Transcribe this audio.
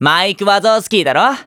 マイク・ワゾースキーだろ。